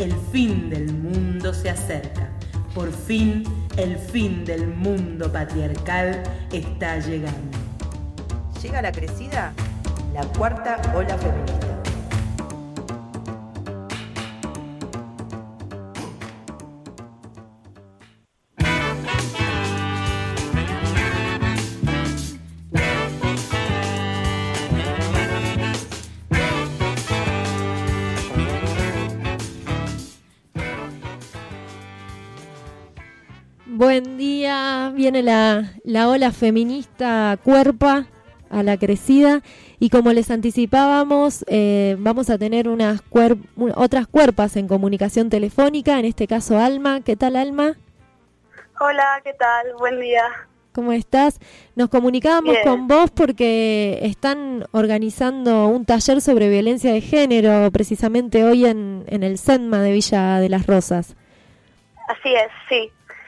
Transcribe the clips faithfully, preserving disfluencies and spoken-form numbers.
el fin del mundo se acerca. Por fin, el fin del mundo patriarcal está llegando. Llega la crecida, la cuarta ola feminista. Buen día, viene la, la ola feminista cuerpa a la crecida y como les anticipábamos eh, vamos a tener unas cuer- otras cuerpas en comunicación telefónica, en este caso Alma. ¿Qué tal, Alma? Hola, ¿qué tal? Buen día. ¿Cómo estás? Nos comunicábamos Bien. con vos porque están organizando un taller sobre violencia de género precisamente hoy en, en el SEDMA de Villa de las Rosas. Así es, sí.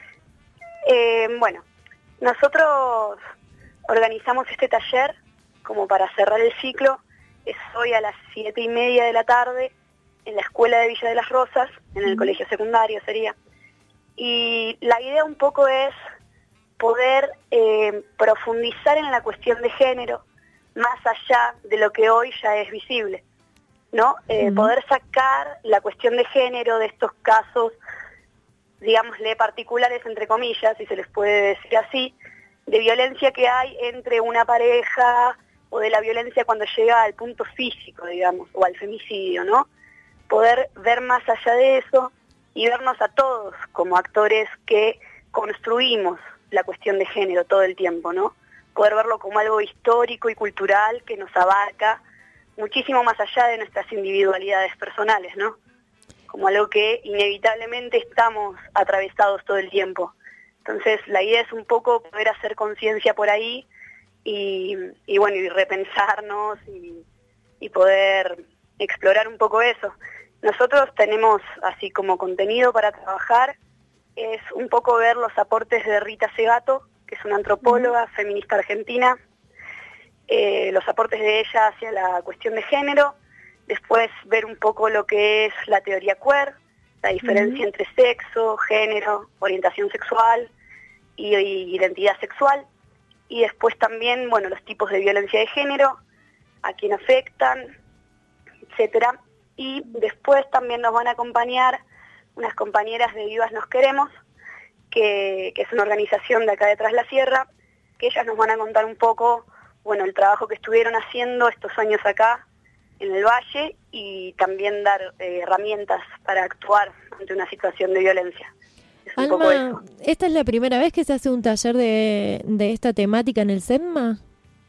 Eh, bueno, nosotros organizamos este taller como para cerrar el ciclo. Es hoy a las siete y media de la tarde en la escuela de Villa de las Rosas, en el colegio secundario sería. Y la idea un poco es poder eh, profundizar en la cuestión de género más allá de lo que hoy ya es visible, ¿no? Eh, uh-huh. Poder sacar la cuestión de género de estos casos, digámosle, particulares, entre comillas, si se les puede decir así, de violencia que hay entre una pareja o de la violencia cuando llega al punto físico, digamos, o al femicidio, ¿no? Poder ver más allá de eso y vernos a todos como actores que construimos la cuestión de género todo el tiempo, ¿no? Poder verlo como algo histórico y cultural que nos abarca muchísimo más allá de nuestras individualidades personales, ¿no? Como algo que inevitablemente estamos atravesados todo el tiempo. Entonces la idea es un poco poder hacer conciencia por ahí y, y bueno, y repensarnos y, y poder explorar un poco eso. Nosotros tenemos así como contenido para trabajar, es un poco ver los aportes de Rita Segato, que es una antropóloga uh-huh. feminista argentina, eh, los aportes de ella hacia la cuestión de género. Después ver un poco lo que es la teoría queer, la diferencia uh-huh. entre sexo, género, orientación sexual y, y identidad sexual. Y después también, bueno, los tipos de violencia de género, a quién afectan, etcétera. Y después también nos van a acompañar unas compañeras de Vivas Nos Queremos, que, que es una organización de acá de Tras la Sierra, que ellas nos van a contar un poco, bueno, el trabajo que estuvieron haciendo estos años acá, en el Valle, y también dar eh, herramientas para actuar ante una situación de violencia. Es un Alma, poco eso. ¿esta es la primera vez que se hace un taller de, de esta temática en el SEDMA?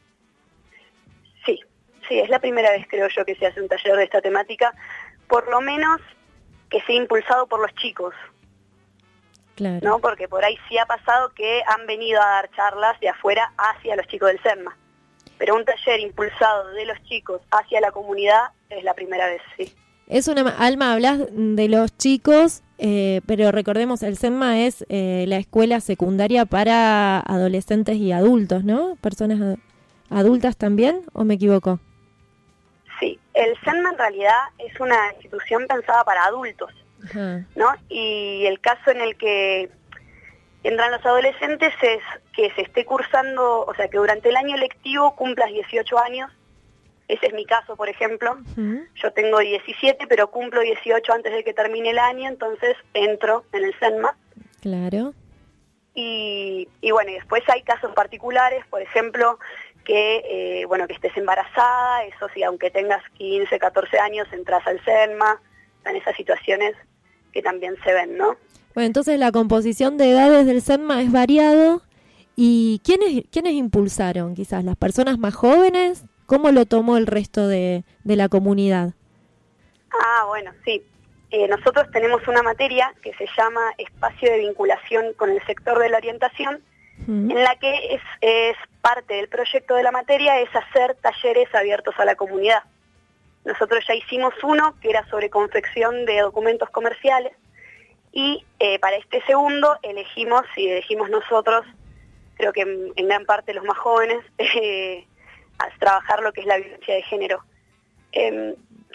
Sí, sí, es la primera vez creo yo que se hace un taller de esta temática, por lo menos que sea impulsado por los chicos. Claro. ¿No? Porque por ahí sí ha pasado que han venido a dar charlas de afuera hacia los chicos del SEDMA. Pero un taller impulsado de los chicos hacia la comunidad es la primera vez, sí. Es una, Alma, hablas de los chicos, eh, pero recordemos, el SEDMA es eh, la escuela secundaria para adolescentes y adultos, ¿no? ¿Personas ad- adultas también, o me equivoco? Sí, el SEDMA en realidad es una institución pensada para adultos, Ajá. ¿no? Y el caso en el que entran los adolescentes es que se esté cursando, o sea, que durante el año lectivo cumplas dieciocho años. Ese es mi caso, por ejemplo. Uh-huh. Yo tengo diecisiete, pero cumplo dieciocho antes de que termine el año, entonces entro en el SEDMA. Claro. Y, y bueno, y después hay casos particulares, por ejemplo, que eh, bueno, que estés embarazada, eso sí, aunque tengas quince, catorce años, entras al SEDMA, en esas situaciones que también se ven, ¿no? Bueno, entonces la composición de edades del SEDMA es variado. ¿Y quiénes, quiénes impulsaron? Quizás las personas más jóvenes. ¿Cómo lo tomó el resto de, de la comunidad? Ah, bueno, sí. Eh, nosotros tenemos una materia que se llama Espacio de Vinculación con el Sector de la Orientación, uh-huh. en la que es, es parte del proyecto de la materia es hacer talleres abiertos a la comunidad. Nosotros ya hicimos uno que era sobre confección de documentos comerciales y eh, para este segundo elegimos, y elegimos nosotros, creo que en, en gran parte los más jóvenes, eh, a trabajar lo que es la violencia de género. Eh,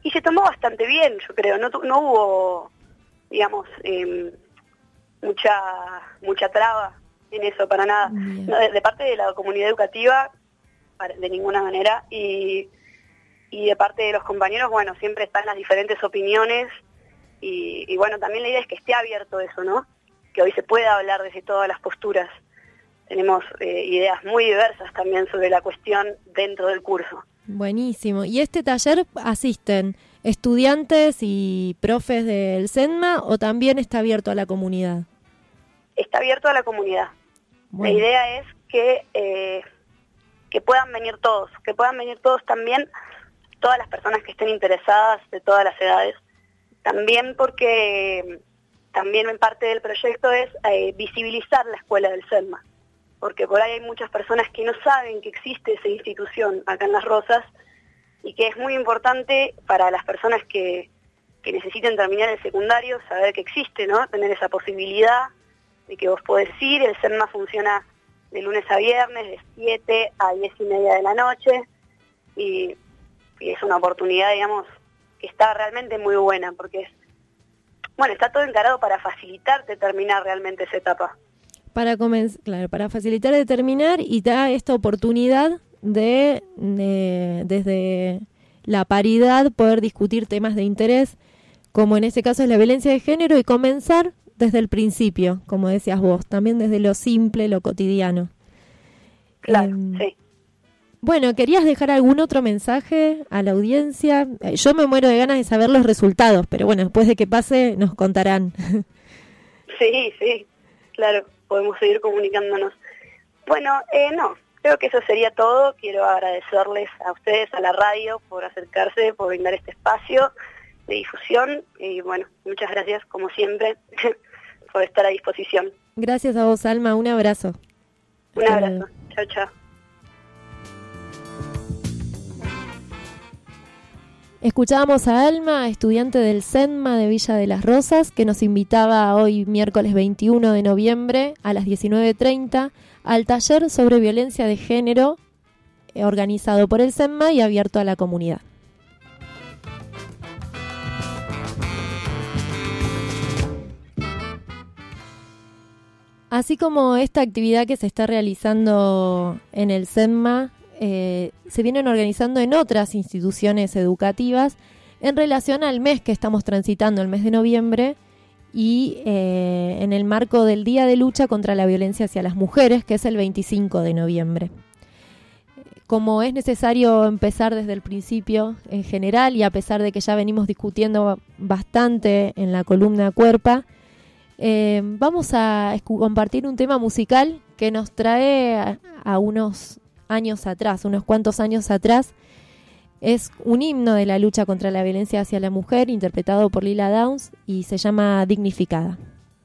y se tomó bastante bien, yo creo, no, no hubo, digamos, eh, mucha mucha traba en eso, para nada, no, de, de parte de la comunidad educativa, de ninguna manera, y, y de parte de los compañeros, bueno, siempre están las diferentes opiniones, y, y bueno, también la idea es que esté abierto eso, ¿no? Que hoy se pueda hablar desde todas las posturas. Tenemos eh, ideas muy diversas también sobre la cuestión dentro del curso. Buenísimo. ¿Y este taller asisten estudiantes y profes del SENMA o también está abierto a la comunidad? Está abierto a la comunidad. Bueno. La idea es que, eh, que puedan venir todos, que puedan venir todos también, todas las personas que estén interesadas de todas las edades. También porque también en parte del proyecto es eh, visibilizar la escuela del SENMA, porque por ahí hay muchas personas que no saben que existe esa institución acá en Las Rosas y que es muy importante para las personas que, que necesiten terminar el secundario saber que existe, ¿no? Tener esa posibilidad de que vos podés ir. El SENMA funciona de lunes a viernes, de siete a diez y media de la noche, y, y es una oportunidad, digamos, que está realmente muy buena, porque es, bueno, está todo encarado para facilitarte terminar realmente esa etapa. Para comenz- claro, para facilitar de terminar y da esta oportunidad de, de, desde la paridad, poder discutir temas de interés, como en este caso es la violencia de género, y comenzar desde el principio, como decías vos, también desde lo simple, lo cotidiano. Claro, eh, sí. Bueno, ¿querías dejar algún otro mensaje a la audiencia? Eh, yo me muero de ganas de saber los resultados, pero bueno, después de que pase nos contarán. Sí, sí, claro, podemos seguir comunicándonos. Bueno, eh, no, creo que eso sería todo. Quiero agradecerles a ustedes, a la radio, por acercarse, por brindar este espacio de difusión, y bueno, muchas gracias, como siempre, por estar a disposición. Gracias a vos, Alma, un abrazo. Un Hasta abrazo, luego. chao, chao. Escuchábamos a Alma, estudiante del SENMA de Villa de las Rosas, que nos invitaba hoy miércoles veintiuno de noviembre a las diecinueve treinta al taller sobre violencia de género eh, organizado por el SENMA y abierto a la comunidad. Así como esta actividad que se está realizando en el SENMA, Eh, se vienen organizando en otras instituciones educativas en relación al mes que estamos transitando, el mes de noviembre, y eh, en el marco del Día de Lucha contra la Violencia hacia las Mujeres, que es el veinticinco de noviembre. Como es necesario empezar desde el principio en general, y a pesar de que ya venimos discutiendo bastante en la columna Cuerpa, eh, vamos a escu- compartir un tema musical que nos trae a, a unos años atrás, unos cuantos años atrás. Es un himno de la lucha contra la violencia hacia la mujer, interpretado por Lila Downs, y se llama Dignificada.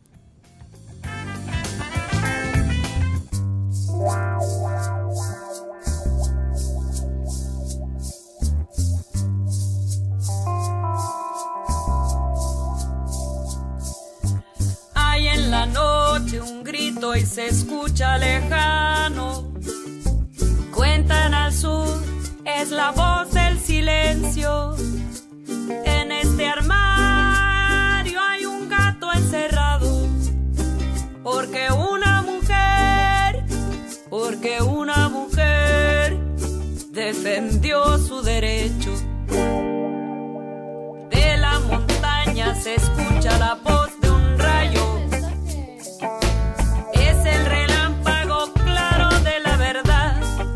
Hay en la noche un grito y se escucha lejano. Cuentan al sur, es la voz del silencio. En este armario hay un gato encerrado. Porque una mujer, porque una mujer defendió su derecho. De la montaña se escucha la voz de un rayo. Es el relámpago claro de la verdad.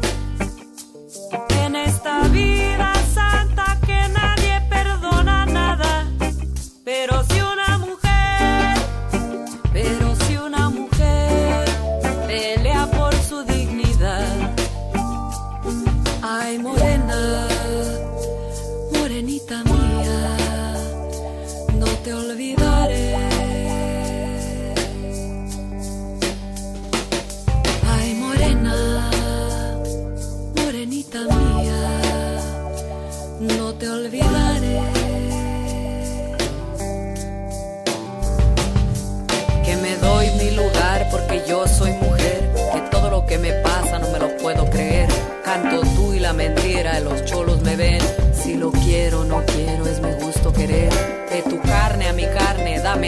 En esta vida santa que nadie perdona nada. Pero si una mujer, pero si una mujer pelea por su dignidad. Ay, morena, morenita mía, no te olvidaré. Ay, morena, morenita mía, no te olvidaré. Que me doy mi lugar porque yo soy mujer, que todo lo que me pasa no me lo puedo creer. Canto tú y la mentira, los cholos me ven. Si lo quiero, no quiero, es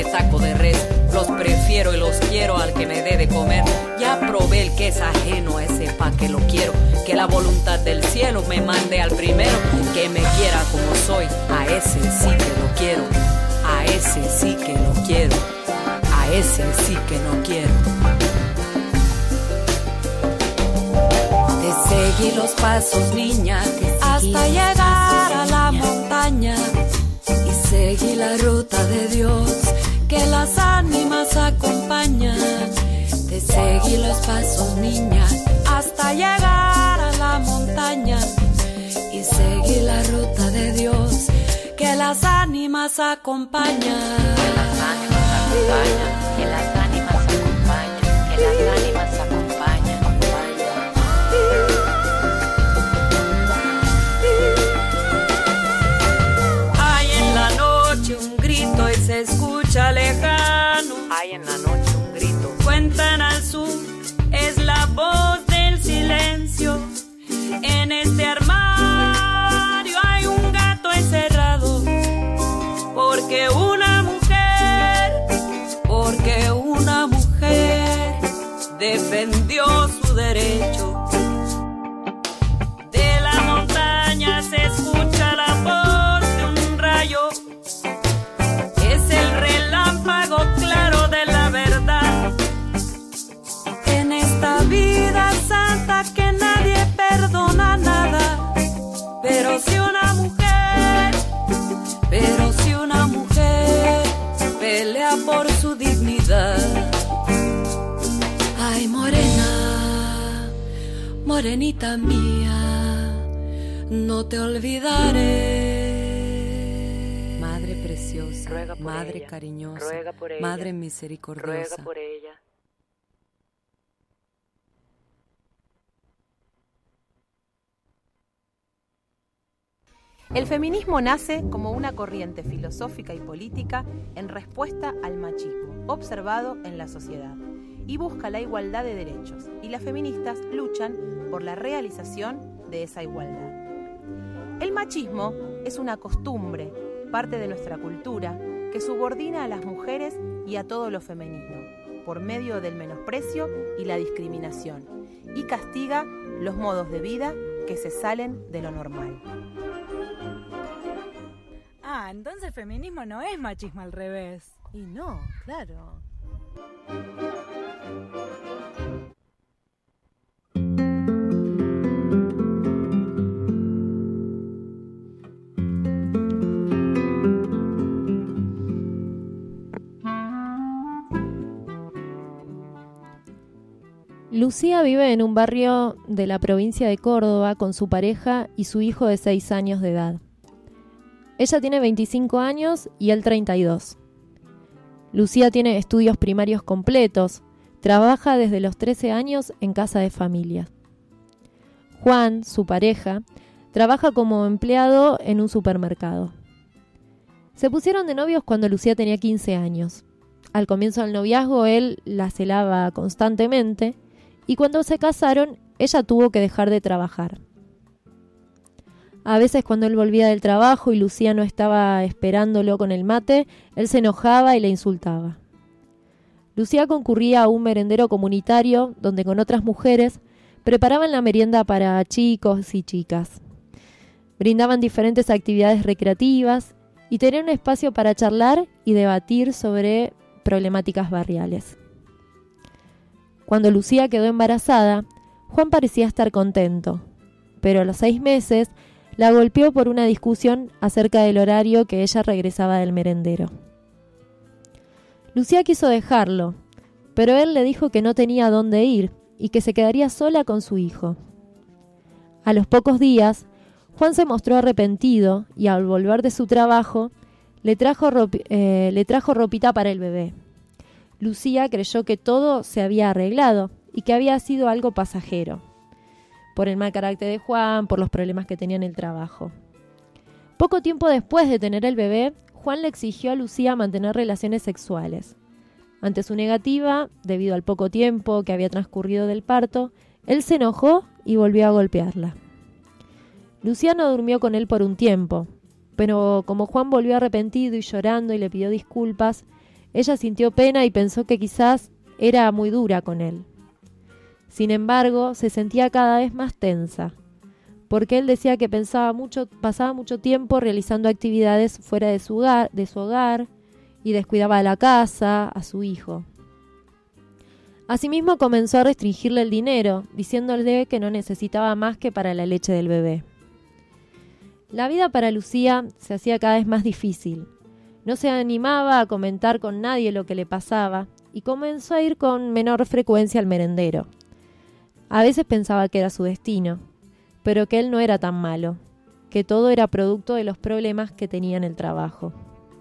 taco de res. Los prefiero y los quiero al que me dé de comer. Ya probé el que es ajeno, a ese pa' que lo quiero. Que la voluntad del cielo me mande al primero. Que me quiera como soy, a ese sí que lo quiero. A ese sí que lo quiero. A ese sí que no quiero. Te seguí los pasos, niña, hasta llegar a la montaña. Y seguí la ruta de Dios, que las ánimas acompañan. Te seguí los pasos, niña, hasta llegar a la montaña. Y seguí la ruta de Dios, que las ánimas acompañan. Que las ánimas acompañan, que las ánimas acompañan, que las ánimas acompañan, acompañan. Hay en la noche un grito y se escucha lejano. Hay en la noche un grito. Cuentan al sur, es la voz del silencio. En este armario hay un gato encerrado. Porque una mujer, porque una mujer defendió su derecho. De la montaña se escucha la voz de un rayo. Es el relámpago claro de la verdad. En esta vida santa que nadie perdona nada. Pero si una mujer, pero si una mujer pelea por su dignidad. Ay, morena, morenita mía, no te olvidaré. Madre preciosa, ruega por madre ella, cariñosa, ruega por ella, madre misericordiosa, ruega por ella. El feminismo nace como una corriente filosófica y política en respuesta al machismo observado en la sociedad y busca la igualdad de derechos, y las feministas luchan por la realización de esa igualdad. El machismo es una costumbre, parte de nuestra cultura, que subordina a las mujeres y a todo lo femenino, por medio del menosprecio y la discriminación, y castiga los modos de vida que se salen de lo normal. Ah, entonces feminismo no es machismo al revés. Y no, claro. Lucía vive en un barrio de la provincia de Córdoba con su pareja y su hijo de seis años de edad. Ella tiene veinticinco años y él treinta y dos. Lucía tiene estudios primarios completos, trabaja desde los trece años en casa de familia. Juan, su pareja, trabaja como empleado en un supermercado. Se pusieron de novios cuando Lucía tenía quince años. Al comienzo del noviazgo él la celaba constantemente y cuando se casaron ella tuvo que dejar de trabajar. A veces cuando él volvía del trabajo y Lucía no estaba esperándolo con el mate, él se enojaba y la insultaba. Lucía concurría a un merendero comunitario donde con otras mujeres preparaban la merienda para chicos y chicas. Brindaban diferentes actividades recreativas y tenían un espacio para charlar y debatir sobre problemáticas barriales. Cuando Lucía quedó embarazada, Juan parecía estar contento, pero a los seis meses la golpeó por una discusión acerca del horario que ella regresaba del merendero. Lucía quiso dejarlo, pero él le dijo que no tenía dónde ir y que se quedaría sola con su hijo. A los pocos días, Juan se mostró arrepentido y al volver de su trabajo, le trajo, ropi- eh, le trajo ropita para el bebé. Lucía creyó que todo se había arreglado y que había sido algo pasajero, por el mal carácter de Juan, por los problemas que tenía en el trabajo. Poco tiempo después de tener el bebé, Juan le exigió a Lucía mantener relaciones sexuales. Ante su negativa, debido al poco tiempo que había transcurrido del parto, él se enojó y volvió a golpearla. Lucía no durmió con él por un tiempo, pero como Juan volvió arrepentido y llorando y le pidió disculpas, Ella sintió pena y pensó que quizás era muy dura con él. Sin embargo, se sentía cada vez más tensa, porque él decía que pensaba mucho, pasaba mucho tiempo realizando actividades fuera de su hogar, de su hogar y descuidaba a la casa, a su hijo. Asimismo, comenzó a restringirle el dinero, diciéndole que no necesitaba más que para la leche del bebé. La vida para Lucía se hacía cada vez más difícil. No se animaba a comentar con nadie lo que le pasaba y comenzó a ir con menor frecuencia al merendero. A veces pensaba que era su destino, pero que él no era tan malo, que todo era producto de los problemas que tenía en el trabajo.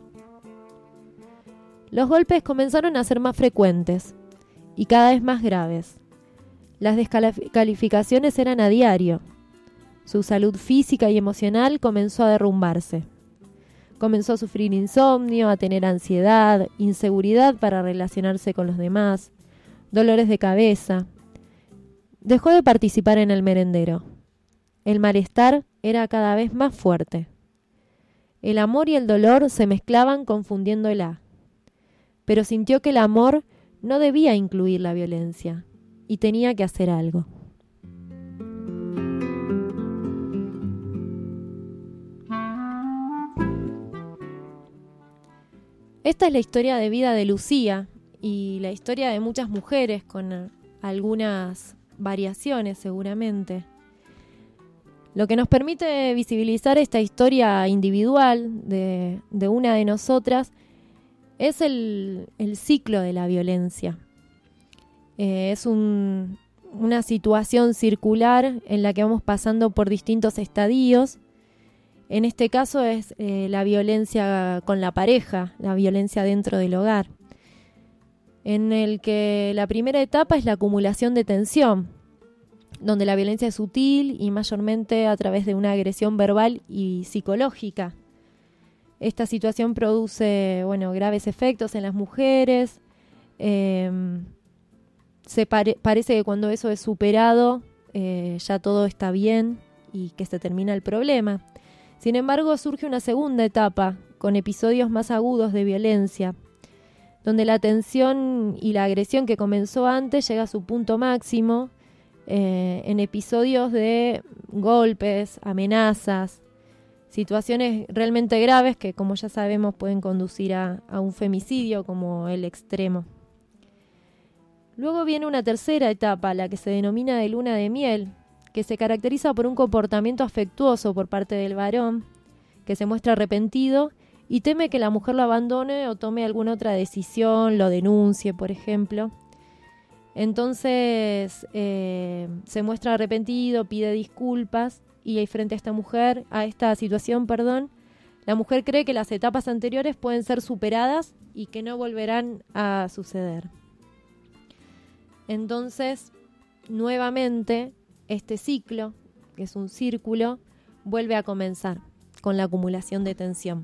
Los golpes comenzaron a ser más frecuentes y cada vez más graves. Las descalificaciones eran a diario. Su salud física y emocional comenzó a derrumbarse. Comenzó a sufrir insomnio, a tener ansiedad, inseguridad para relacionarse con los demás, dolores de cabeza. Dejó de participar en el merendero. El malestar era cada vez más fuerte. El amor y el dolor se mezclaban confundiéndola. Pero sintió que el amor no debía incluir la violencia y tenía que hacer algo. Esta es la historia de vida de Lucía y la historia de muchas mujeres con algunas variaciones seguramente. Lo que nos permite visibilizar esta historia individual de, de una de nosotras es el, el ciclo de la violencia. Eh, es un, una situación circular en la que vamos pasando por distintos estadios. En este caso es eh, la violencia con la pareja, la violencia dentro del hogar, en el que la primera etapa es la acumulación de tensión, donde la violencia es sutil y mayormente a través de una agresión verbal y psicológica. Esta situación produce, bueno, graves efectos en las mujeres. Eh, se pare- parece que cuando eso es superado, eh, ya todo está bien y que se termina el problema. Sin embargo, surge una segunda etapa, con episodios más agudos de violencia, donde la tensión y la agresión que comenzó antes llega a su punto máximo, eh, en episodios de golpes, amenazas, situaciones realmente graves que, como ya sabemos, pueden conducir a, a un femicidio como el extremo. Luego viene una tercera etapa, la que se denomina de luna de miel, que se caracteriza por un comportamiento afectuoso por parte del varón, que se muestra arrepentido y teme que la mujer lo abandone o tome alguna otra decisión, lo denuncie, por ejemplo. Entonces eh, se muestra arrepentido, pide disculpas y frente a esta mujer, a esta situación, perdón, la mujer cree que las etapas anteriores pueden ser superadas y que no volverán a suceder. Entonces, nuevamente, este ciclo, que es un círculo, vuelve a comenzar con la acumulación de tensión.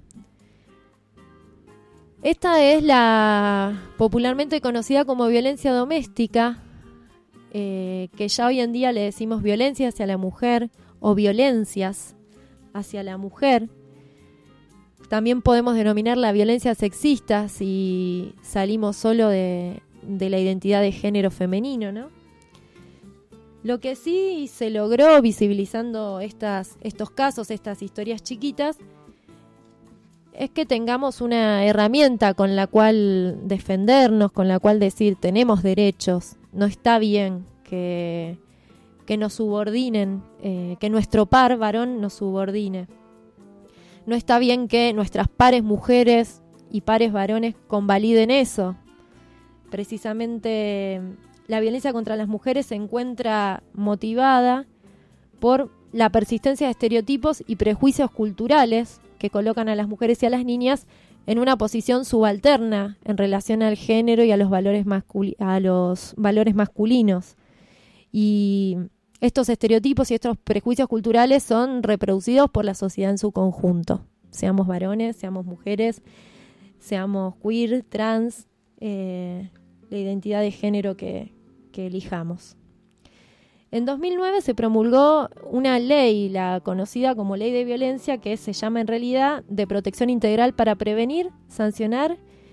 Esta es la popularmente conocida como violencia doméstica, eh, que ya hoy en día le decimos violencia hacia la mujer o violencias hacia la mujer. También podemos denominar violencia sexista si salimos solo de, de la identidad de género femenino, ¿no? Lo que sí se logró visibilizando estas, estos casos, estas historias chiquitas, es que tengamos una herramienta con la cual defendernos, con la cual decir tenemos derechos, no está bien que, que nos subordinen, eh, que nuestro par varón nos subordine. No está bien que nuestras pares mujeres y pares varones convaliden eso. Precisamente la violencia contra las mujeres se encuentra motivada por la persistencia de estereotipos y prejuicios culturales que colocan a las mujeres y a las niñas en una posición subalterna en relación al género y a los valores mascul- a los valores masculinos. Y estos estereotipos y estos prejuicios culturales son reproducidos por la sociedad en su conjunto. Seamos varones, seamos mujeres, seamos queer, trans, eh, la identidad de género que, que elijamos. En dos mil nueve se promulgó una ley, la conocida como Ley de Violencia, que se llama en realidad de Protección Integral para prevenir, sancionar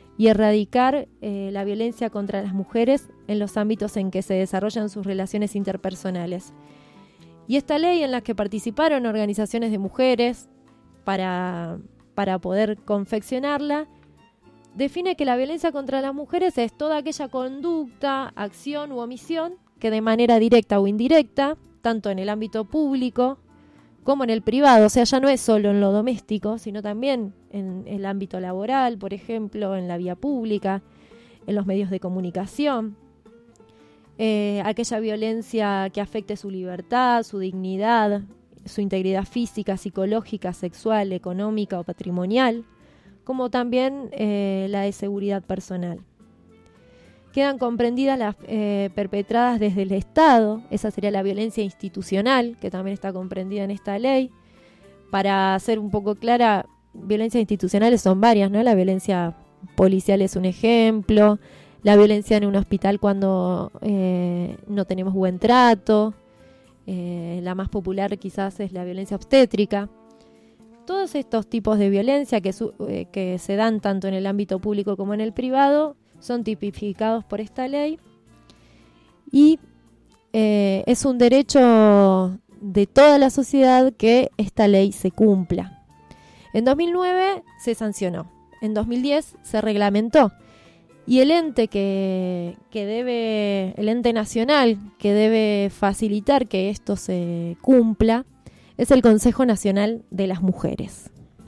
y erradicar eh, la violencia contra las mujeres en los ámbitos en que se desarrollan sus relaciones interpersonales. Y esta ley, en la que participaron organizaciones de mujeres para, para poder confeccionarla, define que la violencia contra las mujeres es toda aquella conducta, acción u omisión que de manera directa o indirecta, tanto en el ámbito público como en el privado, o sea, ya no es solo en lo doméstico, sino también en el ámbito laboral, por ejemplo, en la vía pública, en los medios de comunicación, eh, aquella violencia que afecte su libertad, su dignidad, su integridad física, psicológica, sexual, económica o patrimonial, como también eh, la de seguridad personal. Quedan comprendidas las eh, perpetradas desde el Estado, esa sería la violencia institucional, que también está comprendida en esta ley. Para ser un poco clara, violencias institucionales son varias, ¿no? La violencia policial es un ejemplo, la violencia en un hospital cuando eh, no tenemos buen trato, eh, la más popular quizás es la violencia obstétrica. Todos estos tipos de violencia que, su, eh, que se dan tanto en el ámbito público como en el privado son tipificados por esta ley y eh, es un derecho de toda la sociedad que esta ley se cumpla. En dos mil nueve se sancionó, en dos mil diez se reglamentó y el ente que, que debe, el ente nacional que debe facilitar que esto se cumpla es el Consejo Nacional de las Mujeres.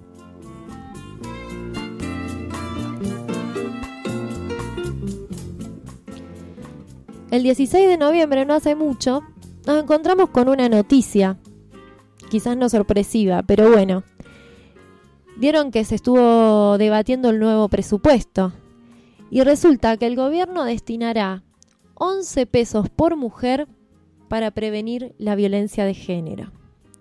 El dieciséis de noviembre, no hace mucho, nos encontramos con una noticia, quizás no sorpresiva, pero bueno. Vieron que se estuvo debatiendo el nuevo presupuesto y resulta que el gobierno destinará once pesos por mujer para prevenir la violencia de género.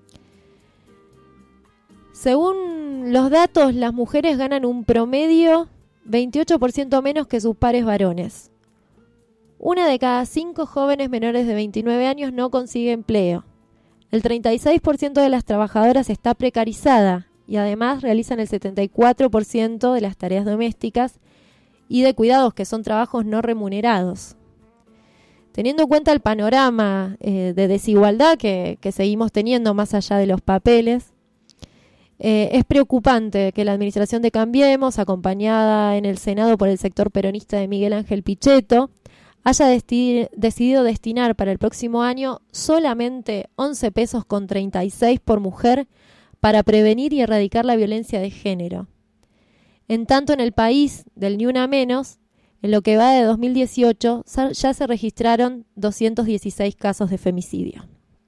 Según los datos, las mujeres ganan un promedio veintiocho por ciento menos que sus pares varones. Una de cada cinco jóvenes menores de veintinueve años no consigue empleo. El treinta y seis por ciento de las trabajadoras está precarizada y además realizan el setenta y cuatro por ciento de las tareas domésticas y de cuidados, que son trabajos no remunerados. Teniendo en cuenta el panorama eh, de desigualdad que, que seguimos teniendo más allá de los papeles, eh, es preocupante que la administración de Cambiemos, acompañada en el Senado por el sector peronista de Miguel Ángel Pichetto, haya desti- decidido destinar para el próximo año solamente once pesos con treinta y seis por mujer para prevenir y erradicar la violencia de género. En tanto, en el país, del Ni Una Menos, en lo que va de dos mil dieciocho, ya se registraron doscientos dieciséis casos de femicidio.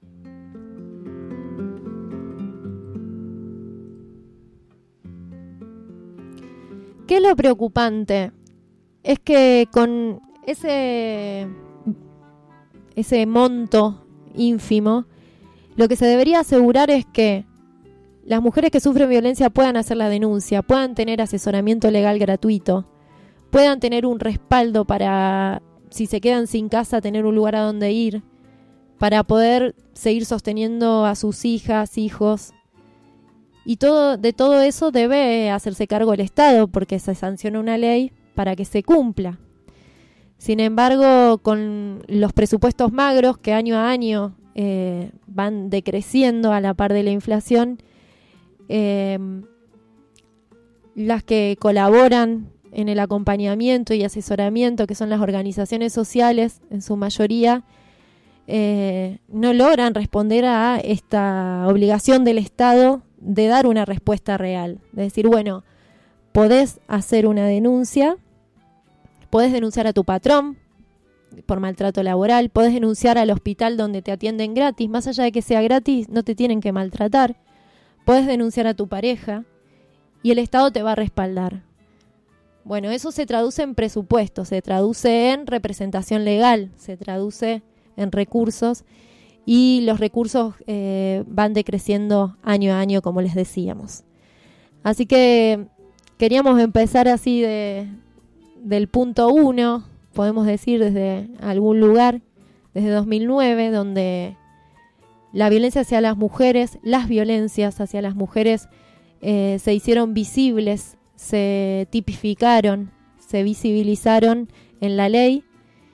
¿Qué es lo preocupante? Es que con ese, ese monto ínfimo, lo que se debería asegurar es que las mujeres que sufren violencia puedan hacer la denuncia, puedan tener asesoramiento legal gratuito, puedan tener un respaldo para, si se quedan sin casa, tener un lugar a donde ir, para poder seguir sosteniendo a sus hijas, hijos. Y todo, de todo eso debe hacerse cargo el Estado, porque se sanciona una ley para que se cumpla. Sin embargo, con los presupuestos magros que año a año eh, van decreciendo a la par de la inflación, eh, las que colaboran en el acompañamiento y asesoramiento, que son las organizaciones sociales en su mayoría, eh, no logran responder a esta obligación del Estado de dar una respuesta real. De decir, bueno, podés hacer una denuncia, podés denunciar a tu patrón por maltrato laboral, podés denunciar al hospital donde te atienden gratis, más allá de que sea gratis, no te tienen que maltratar, podés denunciar a tu pareja y el Estado te va a respaldar. Bueno, eso se traduce en presupuesto, se traduce en representación legal, se traduce en recursos y los recursos eh, van decreciendo año a año, como les decíamos. Así que queríamos empezar así de, del punto uno, podemos decir desde algún lugar, desde dos mil nueve, donde la violencia hacia las mujeres, las violencias hacia las mujeres eh, se hicieron visibles, se tipificaron, se se visibilizaron en la ley.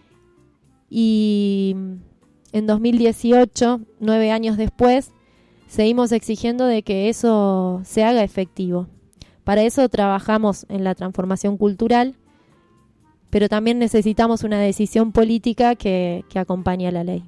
Y en dos mil dieciocho, nueve años después, seguimos exigiendo de que eso se haga efectivo. Para eso trabajamos en la transformación cultural, pero también necesitamos una decisión política que, que acompañe a la ley.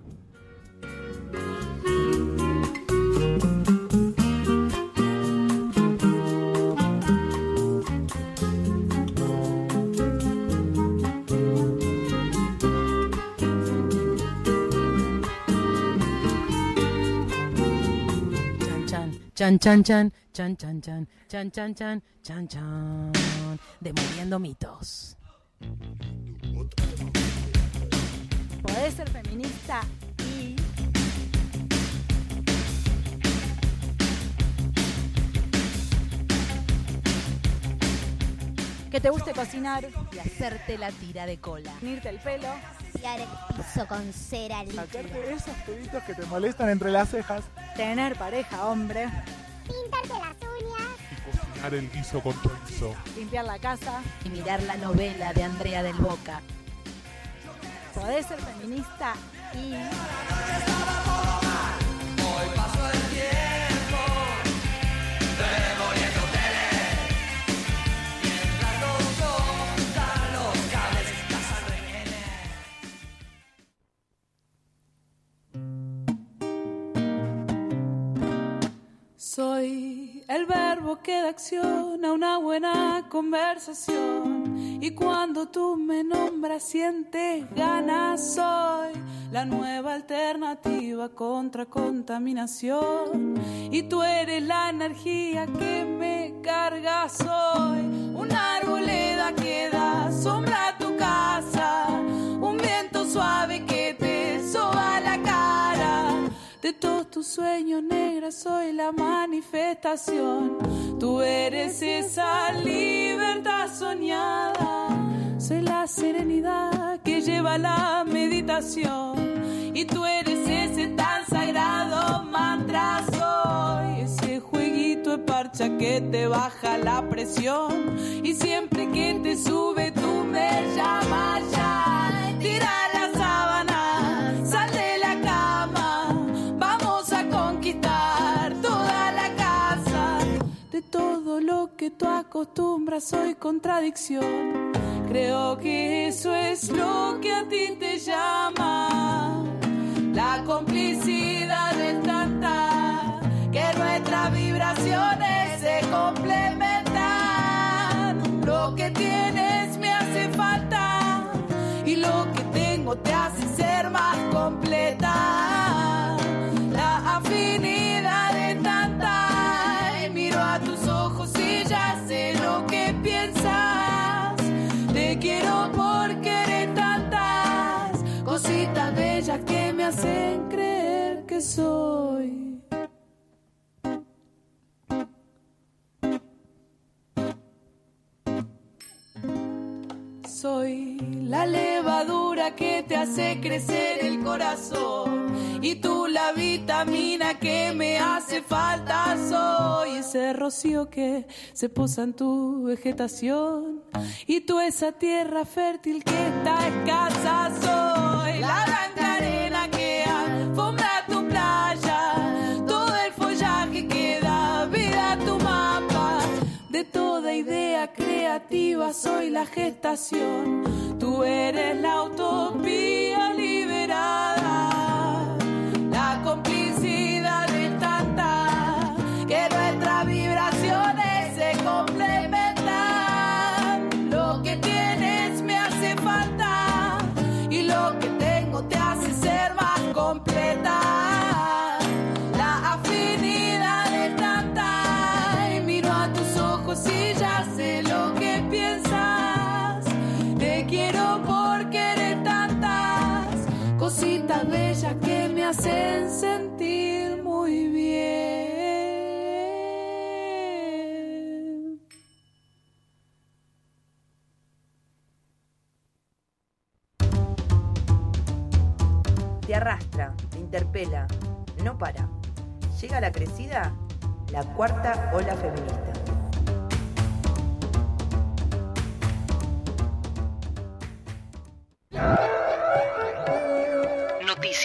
Chan, chan, chan, chan, chan, chan, chan, chan, chan, chan, chan, demoliendo mitos. Podés ser feminista y... que te guste cocinar y hacerte la tira de cola. Unirte el pelo. Limpiar el piso con cera líquida. Sacarte esos pelitos que te molestan entre las cejas. Tener pareja, hombre. Pintarte las uñas. Y cocinar el guiso con chorizo. Limpiar la casa. Y mirar la novela de Andrea del Boca. Podés ser feminista y... Hoy paso el tiempo demoliendo tele. Mientras los cortan los cables, cazando rehenes. Soy el verbo que da acción a una buena conversación. Y cuando tú me nombras sientes ganas. Soy la nueva alternativa contra contaminación. Y tú eres la energía que me carga. Soy una arboleda que da sombra a tu casa. Un viento suave que te soba la cara. De todos tus sueños negros soy la manifestación. Tú eres esa libertad soñada. Soy la serenidad que lleva la meditación. Y tú eres ese tan sagrado mantra. Soy ese jueguito de parcha que te baja la presión. Y siempre que te sube tú me llamas ya. Tira la sábana, sal de la cama. Vamos a conquistar toda la casa. De todo lo que tú acostumbras soy contradicción. Creo que eso es lo que a ti te llama. La complicidad es tanta que nuestras vibraciones se complementan. Lo que tienes me hace falta y lo que tengo te hace ser más completa. La afinidad es tanta y miro a tus ojos y ya sé lo que piensas. Te quiero porque eres tantas cositas bellas que me hacen creer que soy. Soy la levadura que te hace crecer el corazón. Y tú la vitamina que me hace falta. Soy ese rocío que se posa en tu vegetación. Y tú esa tierra fértil que está escasa. Soy la blanca arena que alfombra tu playa. Todo el follaje que da vida a tu mapa. De toda idea creativa soy la gestación. Tú eres la utopía liberada. La complicidad es tanta que nuestras vibraciones se complementan. Lo que tienes me hace falta y lo que tengo te hace ser más completa. La afinidad es tanta y miro a tus ojos y ya sé lo que piensas. Te quiero porque eres tantas cositas bellas que me hacen sentir muy bien. Te arrastra, te interpela, no para. Llega la crecida, la cuarta ola feminista. La